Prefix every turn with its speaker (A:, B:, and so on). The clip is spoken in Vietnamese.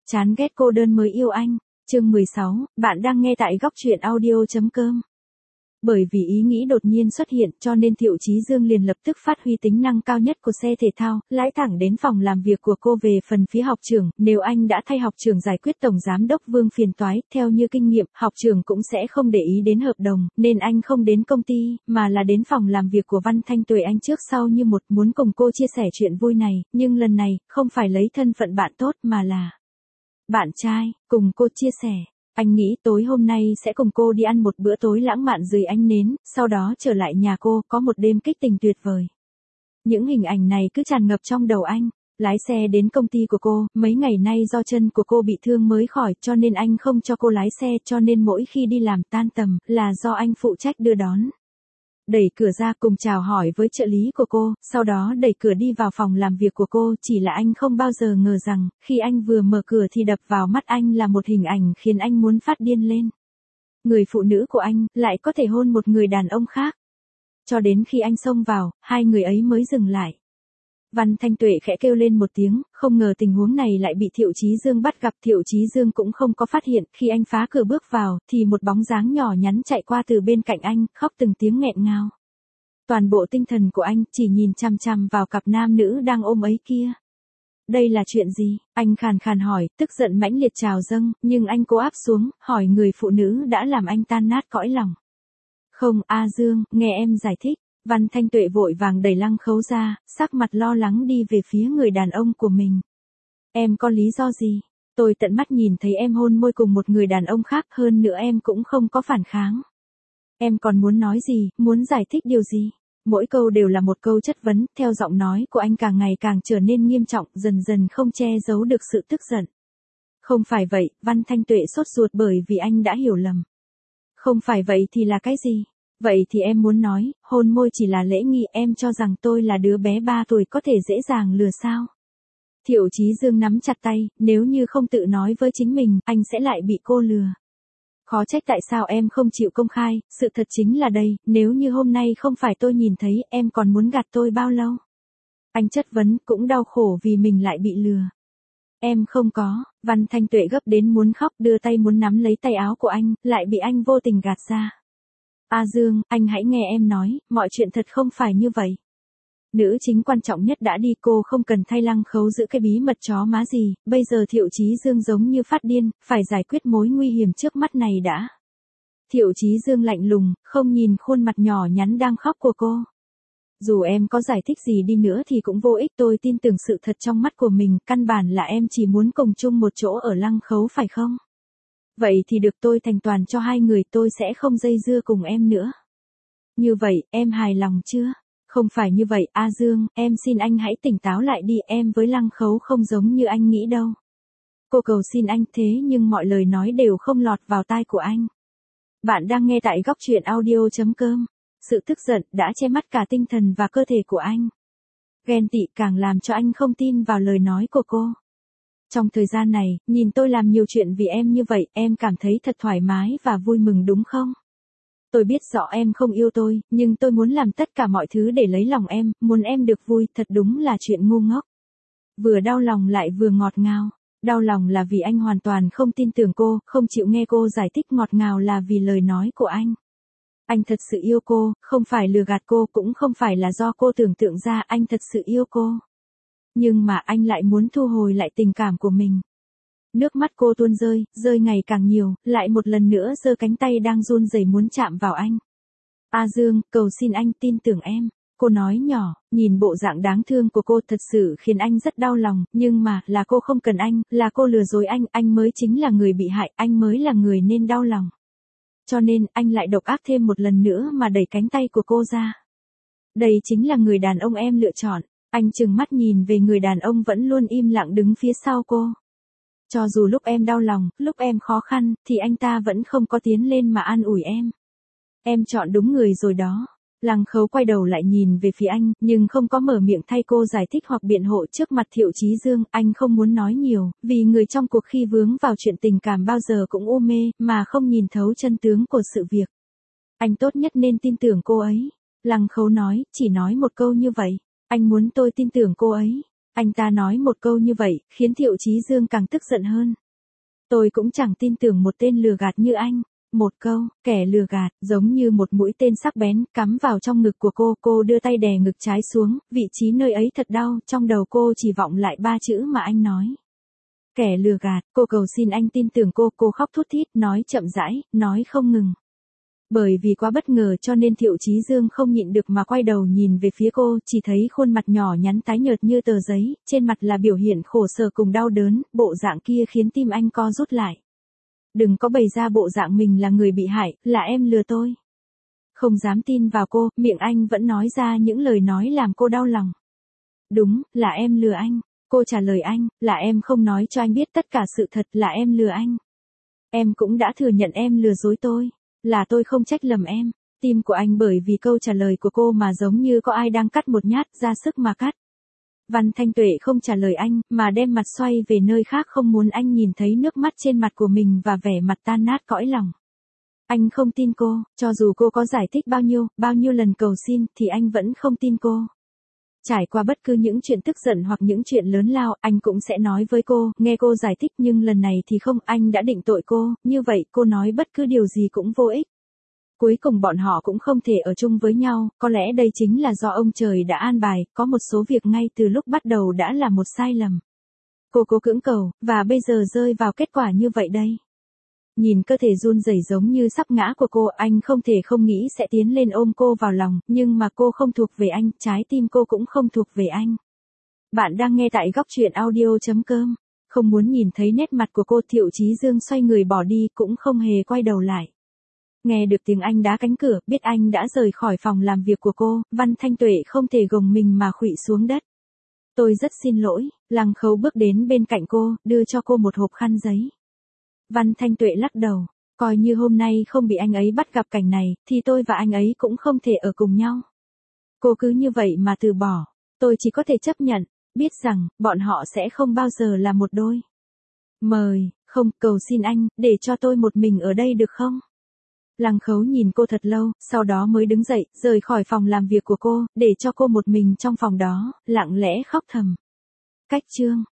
A: Chán ghét cô đơn mới yêu anh. Chương 16, bạn đang nghe tại góc truyện audio.com. Bởi vì ý nghĩ đột nhiên xuất hiện cho nên Thiệu Chí Dương liền lập tức phát huy tính năng cao nhất của xe thể thao, lái thẳng đến phòng làm việc của cô về phần phía học trưởng, nếu anh đã thay học trưởng giải quyết tổng giám đốc Vương phiền toái, theo như kinh nghiệm, học trưởng cũng sẽ không để ý đến hợp đồng, nên anh không đến công ty, mà là đến phòng làm việc của Văn Thanh Tuệ anh trước sau như một muốn cùng cô chia sẻ chuyện vui này, nhưng lần này, không phải lấy thân phận bạn tốt mà là bạn trai, cùng cô chia sẻ. Anh nghĩ tối hôm nay sẽ cùng cô đi ăn một bữa tối lãng mạn dưới ánh nến, sau đó trở lại nhà cô, có một đêm kích tình tuyệt vời. Những hình ảnh này cứ tràn ngập trong đầu anh. Lái xe đến công ty của cô, mấy ngày nay do chân của cô bị thương mới khỏi cho nên anh không cho cô lái xe cho nên mỗi khi đi làm tan tầm là do anh phụ trách đưa đón. Đẩy cửa ra cùng chào hỏi với trợ lý của cô, sau đó đẩy cửa đi vào phòng làm việc của cô, chỉ là anh không bao giờ ngờ rằng, khi anh vừa mở cửa thì đập vào mắt anh là một hình ảnh khiến anh muốn phát điên lên. Người phụ nữ của anh, lại có thể hôn một người đàn ông khác. Cho đến khi anh xông vào, hai người ấy mới dừng lại. Văn Thanh Tuệ khẽ kêu lên một tiếng, không ngờ tình huống này lại bị Thiệu Chí Dương bắt gặp. Thiệu Chí Dương cũng không có phát hiện, khi anh phá cửa bước vào, thì một bóng dáng nhỏ nhắn chạy qua từ bên cạnh anh, khóc từng tiếng nghẹn ngào. Toàn bộ tinh thần của anh chỉ nhìn chằm chằm vào cặp nam nữ đang ôm ấy kia. Đây là chuyện gì? Anh khàn khàn hỏi, tức giận mãnh liệt trào dâng, nhưng anh cố áp xuống, hỏi người phụ nữ đã làm anh tan nát cõi lòng. Không, A Dương, nghe em giải thích. Văn Thanh Tuệ vội vàng đẩy Lăng Khấu ra, sắc mặt lo lắng đi về phía người đàn ông của mình. Em có lý do gì? Tôi tận mắt nhìn thấy em hôn môi cùng một người đàn ông khác, hơn nữa em cũng không có phản kháng. Em còn muốn nói gì, muốn giải thích điều gì? Mỗi câu đều là một câu chất vấn, theo giọng nói của anh càng ngày càng trở nên nghiêm trọng, dần dần không che giấu được sự tức giận. Không phải vậy, Văn Thanh Tuệ sốt ruột bởi vì anh đã hiểu lầm. Không phải vậy thì là cái gì? Vậy thì em muốn nói, hôn môi chỉ là lễ nghi, em cho rằng tôi là đứa bé 3 tuổi có thể dễ dàng lừa sao? Thiệu Chí Dương nắm chặt tay, nếu như không tự nói với chính mình, anh sẽ lại bị cô lừa. Khó trách tại sao em không chịu công khai, sự thật chính là đây, nếu như hôm nay không phải tôi nhìn thấy, em còn muốn gạt tôi bao lâu? Anh chất vấn, cũng đau khổ vì mình lại bị lừa. Em không có, Văn Thanh Tuệ gấp đến muốn khóc, đưa tay muốn nắm lấy tay áo của anh, lại bị anh vô tình gạt ra. A Dương, anh hãy nghe em nói, mọi chuyện thật không phải như vậy. Nữ chính quan trọng nhất đã đi, cô không cần thay Lăng Khấu giữ cái bí mật chó má gì, bây giờ Thiệu Chí Dương giống như phát điên, phải giải quyết mối nguy hiểm trước mắt này đã. Thiệu Chí Dương lạnh lùng, không nhìn khuôn mặt nhỏ nhắn đang khóc của cô. Dù em có giải thích gì đi nữa thì cũng vô ích, tôi tin tưởng sự thật trong mắt của mình, căn bản là em chỉ muốn cùng chung một chỗ ở Lăng Khấu phải không? Vậy thì được, tôi thành toàn cho hai người, tôi sẽ không dây dưa cùng em nữa. Như vậy, em hài lòng chưa? Không phải như vậy, A Dương, em xin anh hãy tỉnh táo lại đi, em với Lăng Khấu không giống như anh nghĩ đâu. Cô cầu xin anh, thế nhưng mọi lời nói đều không lọt vào tai của anh. Bạn đang nghe tại góc truyện audio.com. Sự tức giận đã che mắt cả tinh thần và cơ thể của anh. Ghen tị càng làm cho anh không tin vào lời nói của cô. Trong thời gian này, nhìn tôi làm nhiều chuyện vì em như vậy, em cảm thấy thật thoải mái và vui mừng đúng không? Tôi biết rõ em không yêu tôi, nhưng tôi muốn làm tất cả mọi thứ để lấy lòng em, muốn em được vui, thật đúng là chuyện ngu ngốc. Vừa đau lòng lại vừa ngọt ngào. Đau lòng là vì anh hoàn toàn không tin tưởng cô, không chịu nghe cô giải thích, ngọt ngào là vì lời nói của anh. Anh thật sự yêu cô, không phải lừa gạt cô, cũng không phải là do cô tưởng tượng ra, anh thật sự yêu cô. Nhưng mà anh lại muốn thu hồi lại tình cảm của mình. Nước mắt cô tuôn rơi, rơi ngày càng nhiều, lại một lần nữa giơ cánh tay đang run rẩy muốn chạm vào anh. A Dương, cầu xin anh tin tưởng em. Cô nói nhỏ, nhìn bộ dạng đáng thương của cô thật sự khiến anh rất đau lòng, nhưng mà, là cô không cần anh, là cô lừa dối anh mới chính là người bị hại, anh mới là người nên đau lòng. Cho nên, anh lại độc ác thêm một lần nữa mà đẩy cánh tay của cô ra. Đây chính là người đàn ông em lựa chọn. Anh trừng mắt nhìn về người đàn ông vẫn luôn im lặng đứng phía sau cô. Cho dù lúc em đau lòng, lúc em khó khăn, thì anh ta vẫn không có tiến lên mà an ủi em. Em chọn đúng người rồi đó. Lăng Khấu quay đầu lại nhìn về phía anh, nhưng không có mở miệng thay cô giải thích hoặc biện hộ trước mặt Thiệu Chí Dương, anh không muốn nói nhiều, vì người trong cuộc khi vướng vào chuyện tình cảm bao giờ cũng u mê, mà không nhìn thấu chân tướng của sự việc. Anh tốt nhất nên tin tưởng cô ấy. Lăng Khấu nói, chỉ nói một câu như vậy. Anh muốn tôi tin tưởng cô ấy. Anh ta nói một câu như vậy, khiến Thiệu Chí Dương càng tức giận hơn. Tôi cũng chẳng tin tưởng một tên lừa gạt như anh. Một câu, kẻ lừa gạt, giống như một mũi tên sắc bén, cắm vào trong ngực của cô đưa tay đè ngực trái xuống, vị trí nơi ấy thật đau, trong đầu cô chỉ vọng lại 3 chữ mà anh nói. Kẻ lừa gạt, cô cầu xin anh tin tưởng cô khóc thút thít, nói chậm rãi, nói không ngừng. Bởi vì quá bất ngờ cho nên Thiệu Chí Dương không nhịn được mà quay đầu nhìn về phía cô, chỉ thấy khuôn mặt nhỏ nhắn tái nhợt như tờ giấy, trên mặt là biểu hiện khổ sở cùng đau đớn, bộ dạng kia khiến tim anh co rút lại. Đừng có bày ra bộ dạng mình là người bị hại, là em lừa tôi. Không dám tin vào cô, miệng anh vẫn nói ra những lời nói làm cô đau lòng. Đúng, là em lừa anh. Cô trả lời anh, là em không nói cho anh biết tất cả sự thật, là em lừa anh. Em cũng đã thừa nhận em lừa dối tôi. Là tôi không trách lầm em. Tim của anh bởi vì câu trả lời của cô mà giống như có ai đang cắt một nhát, ra sức mà cắt. Văn Thanh Tuệ không trả lời anh, mà đem mặt xoay về nơi khác, không muốn anh nhìn thấy nước mắt trên mặt của mình và vẻ mặt tan nát cõi lòng. Anh không tin cô, cho dù cô có giải thích bao nhiêu lần cầu xin, thì anh vẫn không tin cô. Trải qua bất cứ những chuyện tức giận hoặc những chuyện lớn lao, anh cũng sẽ nói với cô, nghe cô giải thích, nhưng lần này thì không, anh đã định tội cô, như vậy cô nói bất cứ điều gì cũng vô ích. Cuối cùng bọn họ cũng không thể ở chung với nhau, có lẽ đây chính là do ông trời đã an bài, có một số việc ngay từ lúc bắt đầu đã là một sai lầm. Cô cố cưỡng cầu, và bây giờ rơi vào kết quả như vậy đây. Nhìn cơ thể run rẩy giống như sắp ngã của cô, anh không thể không nghĩ sẽ tiến lên ôm cô vào lòng, nhưng mà cô không thuộc về anh, trái tim cô cũng không thuộc về anh. Bạn đang nghe tại góc truyện audio.com. Không muốn nhìn thấy nét mặt của cô, Thiệu Chí Dương xoay người bỏ đi, cũng không hề quay đầu lại. Nghe được tiếng anh đá cánh cửa, biết anh đã rời khỏi phòng làm việc của cô, Văn Thanh Tuệ không thể gồng mình mà khuỵu xuống đất. Tôi rất xin lỗi, Lăng Khấu bước đến bên cạnh cô, đưa cho cô một hộp khăn giấy. Văn Thanh Tuệ lắc đầu, coi như hôm nay không bị anh ấy bắt gặp cảnh này, thì tôi và anh ấy cũng không thể ở cùng nhau. Cô cứ như vậy mà từ bỏ, tôi chỉ có thể chấp nhận, biết rằng, bọn họ sẽ không bao giờ là một đôi. Mời, không, cầu xin anh, để cho tôi một mình ở đây được không? Lăng Khấu nhìn cô thật lâu, sau đó mới đứng dậy, rời khỏi phòng làm việc của cô, để cho cô một mình trong phòng đó, lặng lẽ khóc thầm. Cách chương